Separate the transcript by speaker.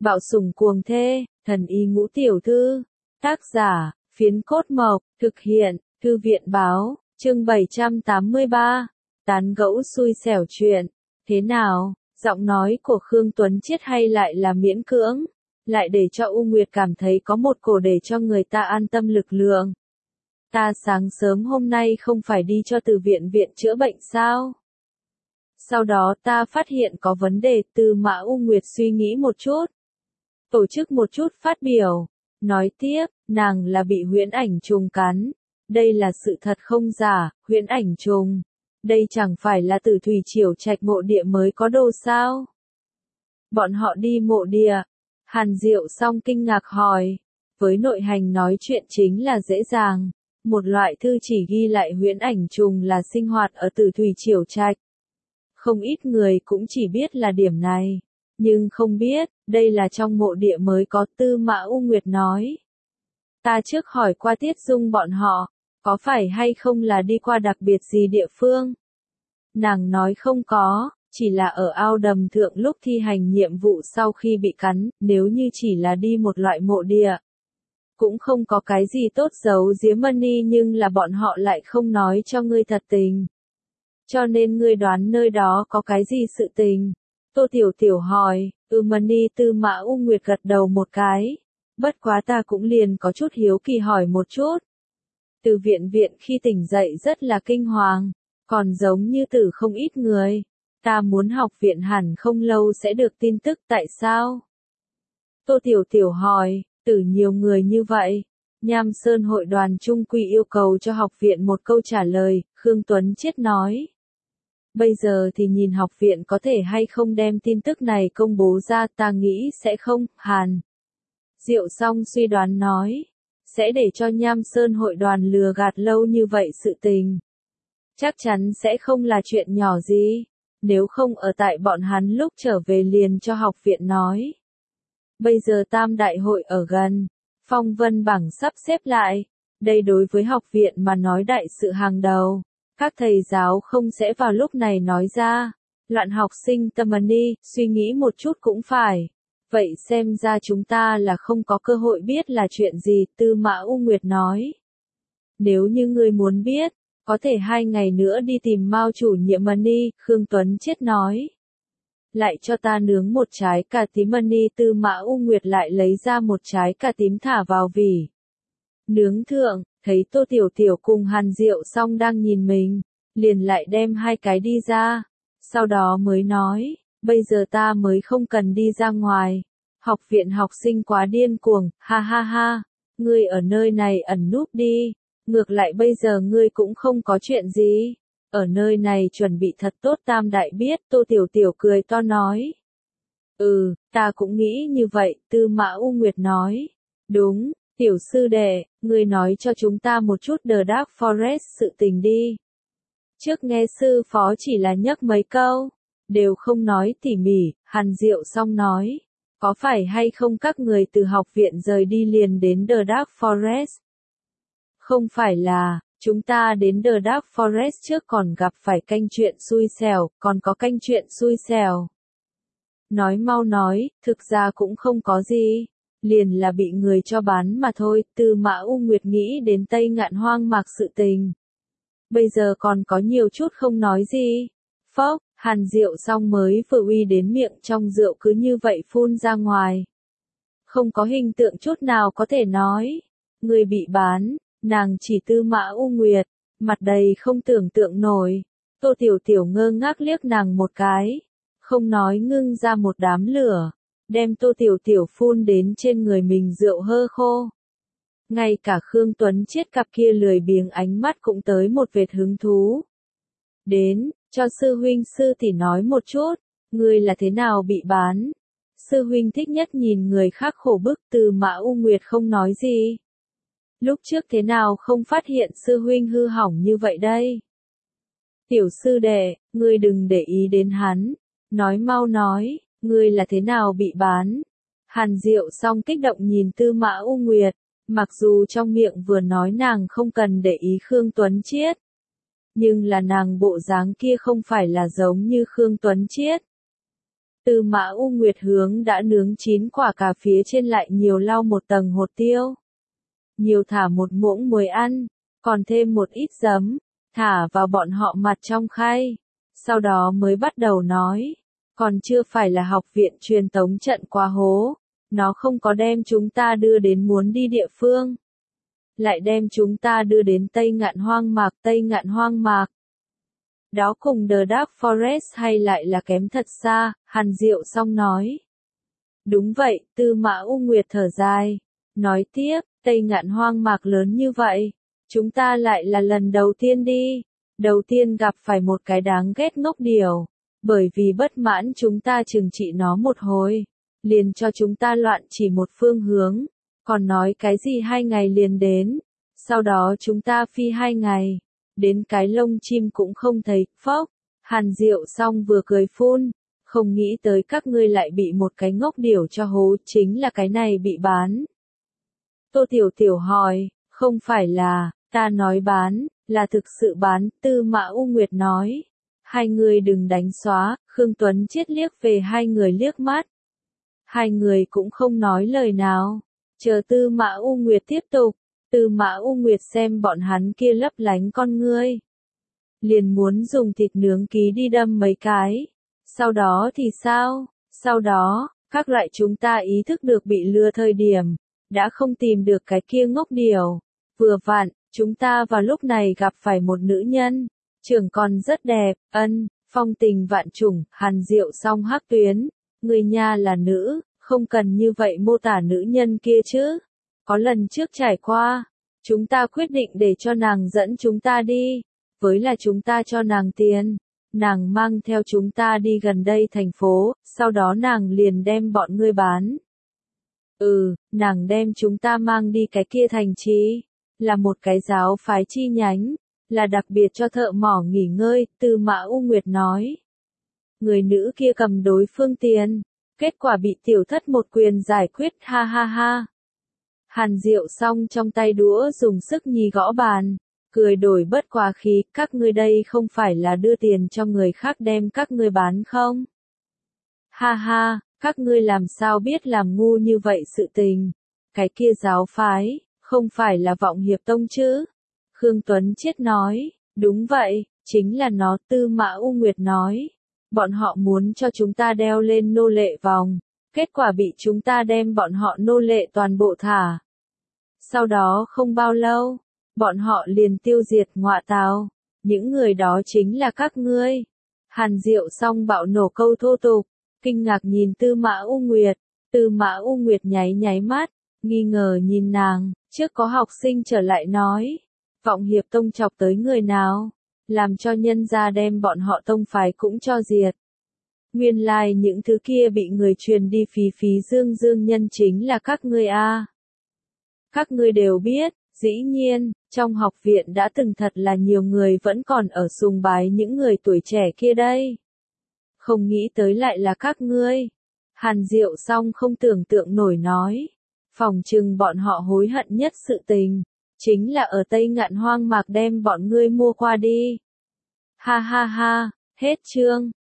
Speaker 1: Bạo sủng cuồng thê, thần y ngũ tiểu thư. Tác giả, Phiến Cốt Mộc, thực hiện, Thư viện báo, chương 783. Tán gẫu xui xẻo chuyện. Thế nào, giọng nói của Khương Tuấn Chiết hay lại là miễn cưỡng, lại để cho U Nguyệt cảm thấy có một cổ để cho người ta an tâm lực lượng. Ta sáng sớm hôm nay không phải đi cho từ viện chữa bệnh sao? Sau đó ta phát hiện có vấn đề. Tư Mã U Nguyệt suy nghĩ một chút, tổ chức một chút phát biểu, nói tiếp, nàng là bị huyễn ảnh trùng cắn. Đây là sự thật không giả. Huyễn ảnh trùng, đây chẳng phải là Tử Thủy Triều Trạch mộ địa mới có đồ sao? Bọn họ đi mộ địa? Hàn Diệu Song kinh ngạc hỏi. Với nội hành nói chuyện chính là dễ dàng. Một loại thư chỉ ghi lại huyễn ảnh trùng là sinh hoạt ở Tử Thủy Triều Trạch. Không ít người cũng chỉ biết là điểm này, nhưng không biết, đây là trong mộ địa mới có. Tư Mã U Nguyệt nói. Ta trước hỏi qua Tiết Dung bọn họ, có phải hay không là đi qua đặc biệt gì địa phương? Nàng nói không có, chỉ là ở ao đầm thượng lúc thi hành nhiệm vụ sau khi bị cắn. Nếu như chỉ là đi một loại mộ địa, cũng không có cái gì tốt giấu giếm Mani, nhưng là bọn họ lại không nói cho ngươi thật tình. Cho nên ngươi đoán nơi đó có cái gì sự tình? Tô Tiểu Tiểu hỏi. Mani. Tư Mã U Nguyệt gật đầu một cái. Bất quá ta cũng liền có chút hiếu kỳ hỏi một chút. Từ viện khi tỉnh dậy rất là kinh hoàng, còn giống như tử không ít người. Ta muốn học viện hẳn không lâu sẽ được tin tức. Tại sao? Tô Tiểu Tiểu hỏi. Tử nhiều người như vậy. Nham Sơn hội đoàn trung quy yêu cầu cho học viện một câu trả lời. Khương Tuấn Chiết nói. Bây giờ thì nhìn học viện có thể hay không đem tin tức này công bố ra. Ta nghĩ sẽ không. Hàn Diệu Song suy đoán nói. Sẽ để cho Nham Sơn hội đoàn lừa gạt lâu như vậy sự tình. Chắc chắn sẽ không là chuyện nhỏ gì. Nếu không ở tại bọn hắn lúc trở về liền cho học viện nói. Bây giờ Tam Đại hội ở gần, phong vân bảng sắp xếp lại. Đây đối với học viện mà nói đại sự hàng đầu. Các thầy giáo không sẽ vào lúc này nói ra. Loạn học sinh Tamani, suy nghĩ một chút cũng phải. Vậy xem ra chúng ta là không có cơ hội biết là chuyện gì. Tư Mã U Nguyệt nói. Nếu như ngươi muốn biết, có thể 2 ngày nữa đi tìm Mao chủ nhiệm Mani. Khương Tuấn Chiết nói. Lại cho ta nướng một trái cà tím Mani. Tư Mã U Nguyệt lại lấy ra một trái cà tím thả vào vỉ nướng thượng, thấy Tô Tiểu Tiểu cùng Hàn Diệu Song đang nhìn mình, liền lại đem 2 cái đi ra, sau đó mới nói, bây giờ ta mới không cần đi ra ngoài, học viện học sinh quá điên cuồng, ha ha ha, ngươi ở nơi này ẩn núp đi, ngược lại bây giờ ngươi cũng không có chuyện gì, ở nơi này chuẩn bị thật tốt. Tam Đại biết. Tô Tiểu Tiểu cười to nói. Ta cũng nghĩ như vậy. Tư Mã U Nguyệt nói. Đúng, tiểu sư đệ, ngươi nói cho chúng ta một chút The Dark Forest sự tình đi. Trước nghe sư phó chỉ là nhắc mấy câu, đều không nói tỉ mỉ. Hàn Diệu Song nói. Có phải hay không các người từ học viện rời đi liền đến The Dark Forest? Không phải là, chúng ta đến The Dark Forest trước còn gặp phải canh chuyện xui xẻo, còn có canh chuyện xui xẻo. Nói mau nói, thực ra cũng không có gì, liền là bị người cho bán mà thôi. Tư Mã U Nguyệt nghĩ đến Tây Ngạn hoang mạc sự tình. Bây giờ còn có nhiều chút không nói gì. Phốc, Hàn Diệu Song mới vừa uy đến miệng trong rượu cứ như vậy phun ra ngoài. Không có hình tượng chút nào có thể nói. Người bị bán. Nàng chỉ Tư Mã U Nguyệt, mặt đầy không tưởng tượng nổi. Tô Tiểu Tiểu ngơ ngác liếc nàng một cái, không nói ngưng ra một đám lửa, đem Tô Tiểu Tiểu phun đến trên người mình rượu hơ khô. Ngay cả Khương Tuấn Chiết cặp kia lười biếng ánh mắt cũng tới một vệt hứng thú. Đến, cho sư huynh sư tỷ nói một chút, ngươi là thế nào bị bán? Sư huynh thích nhất nhìn người khác khổ bức. Tư Mã U Nguyệt không nói gì. Lúc trước thế nào không phát hiện sư huynh hư hỏng như vậy đây? Tiểu sư đệ, ngươi đừng để ý đến hắn. Nói mau nói, ngươi là thế nào bị bán? Hàn Diệu Song kích động nhìn Tư Mã U Nguyệt, mặc dù trong miệng vừa nói nàng không cần để ý Khương Tuấn Chiết. Nhưng là nàng bộ dáng kia không phải là giống như Khương Tuấn Chiết. Tư Mã U Nguyệt hướng đã nướng chín quả cà phía trên lại nhiều lau một tầng hột tiêu. Nhiều thả một muỗng muối ăn, còn thêm một ít giấm, thả vào bọn họ mặt trong khay. Sau đó mới bắt đầu nói, còn chưa phải là học viện truyền tống trận quá hố, nó không có đem chúng ta đưa đến muốn đi địa phương. Lại đem chúng ta đưa đến Tây Ngạn Hoang Mạc. Đó cùng The Dark Forest hay lại là kém thật xa, Hàn Diệu Song nói. Đúng vậy, Tư Mã U Nguyệt thở dài. Nói tiếp, Tây Ngạn Hoang Mạc lớn như vậy, chúng ta lại là lần đầu tiên đi. Đầu tiên gặp phải một cái đáng ghét ngốc điểu. Bởi vì bất mãn chúng ta trừng trị nó một hồi. Liền cho chúng ta loạn chỉ một phương hướng. Còn nói cái gì 2 ngày liền đến. Sau đó chúng ta phi 2 ngày. Đến cái lông chim cũng không thấy, phốc. Hàn Diệu Song vừa cười phun. Không nghĩ tới các ngươi lại bị một cái ngốc điểu cho hố, chính là cái này bị bán. Tô Tiểu Tiểu hỏi, không phải là, ta nói bán, là thực sự bán, Tư Mã U Nguyệt nói. Hai người đừng đánh xóa, Khương Tuấn Chiết liếc về hai người liếc mắt. Hai người cũng không nói lời nào, chờ Tư Mã U Nguyệt tiếp tục. Tư Mã U Nguyệt xem bọn hắn kia lấp lánh con ngươi. Liền muốn dùng thịt nướng ký đi đâm mấy cái. Sau đó thì sao? Sau đó, các loại chúng ta ý thức được bị lừa thời điểm, đã không tìm được cái kia ngốc điểu. Vừa vặn, chúng ta vào lúc này gặp phải một nữ nhân. Trưởng còn rất đẹp, phong tình vạn trùng, Hàn Diệu Song hắc tuyến. Người nha là nữ, không cần như vậy mô tả nữ nhân kia chứ. Có lần trước trải qua, chúng ta quyết định để cho nàng dẫn chúng ta đi. Với là chúng ta cho nàng tiền. Nàng mang theo chúng ta đi gần đây thành phố, sau đó nàng liền đem bọn ngươi bán. Nàng đem chúng ta mang đi cái kia thành trì, là một cái giáo phái chi nhánh, là đặc biệt cho thợ mỏ nghỉ ngơi, Tư Mã U Nguyệt nói. Người nữ kia cầm đối phương tiền, kết quả bị tiểu thất một quyền giải quyết, ha ha ha. Hàn Diệu Song trong tay đũa dùng sức nhì gõ bàn. Cười đổi bất quá khí, các ngươi đây không phải là đưa tiền cho người khác đem các ngươi bán không? Ha ha, các ngươi làm sao biết làm ngu như vậy sự tình? Cái kia giáo phái, không phải là Vọng Hiệp Tông chứ? Khương Tuấn Chiết nói, đúng vậy, chính là nó, Tư Mã U Nguyệt nói. Bọn họ muốn cho chúng ta đeo lên nô lệ vòng, kết quả bị chúng ta đem bọn họ nô lệ toàn bộ thả. Sau đó không bao lâu, bọn họ liền tiêu diệt, ngọa tào. Những người đó chính là các ngươi. Hàn Diệu Song bạo nổ câu thô tục, kinh ngạc nhìn Tư Mã U Nguyệt. Tư Mã U Nguyệt nháy nháy mắt, nghi ngờ nhìn nàng, trước có học sinh trở lại nói. Vọng Hiệp Tông chọc tới người nào, làm cho nhân gia đem bọn họ tông phái cũng cho diệt. Nguyên lai những thứ kia bị người truyền đi phí dương nhân chính là các ngươi a. Các ngươi đều biết. Dĩ nhiên, trong học viện đã từng thật là nhiều người vẫn còn ở sùng bái những người tuổi trẻ kia đây. Không nghĩ tới lại là các ngươi. Hàn Diệu Song không tưởng tượng nổi nói. Phòng trừng bọn họ hối hận nhất sự tình. Chính là ở Tây Ngạn Hoang Mạc đem bọn ngươi mua qua đi. Ha ha ha, hết chương.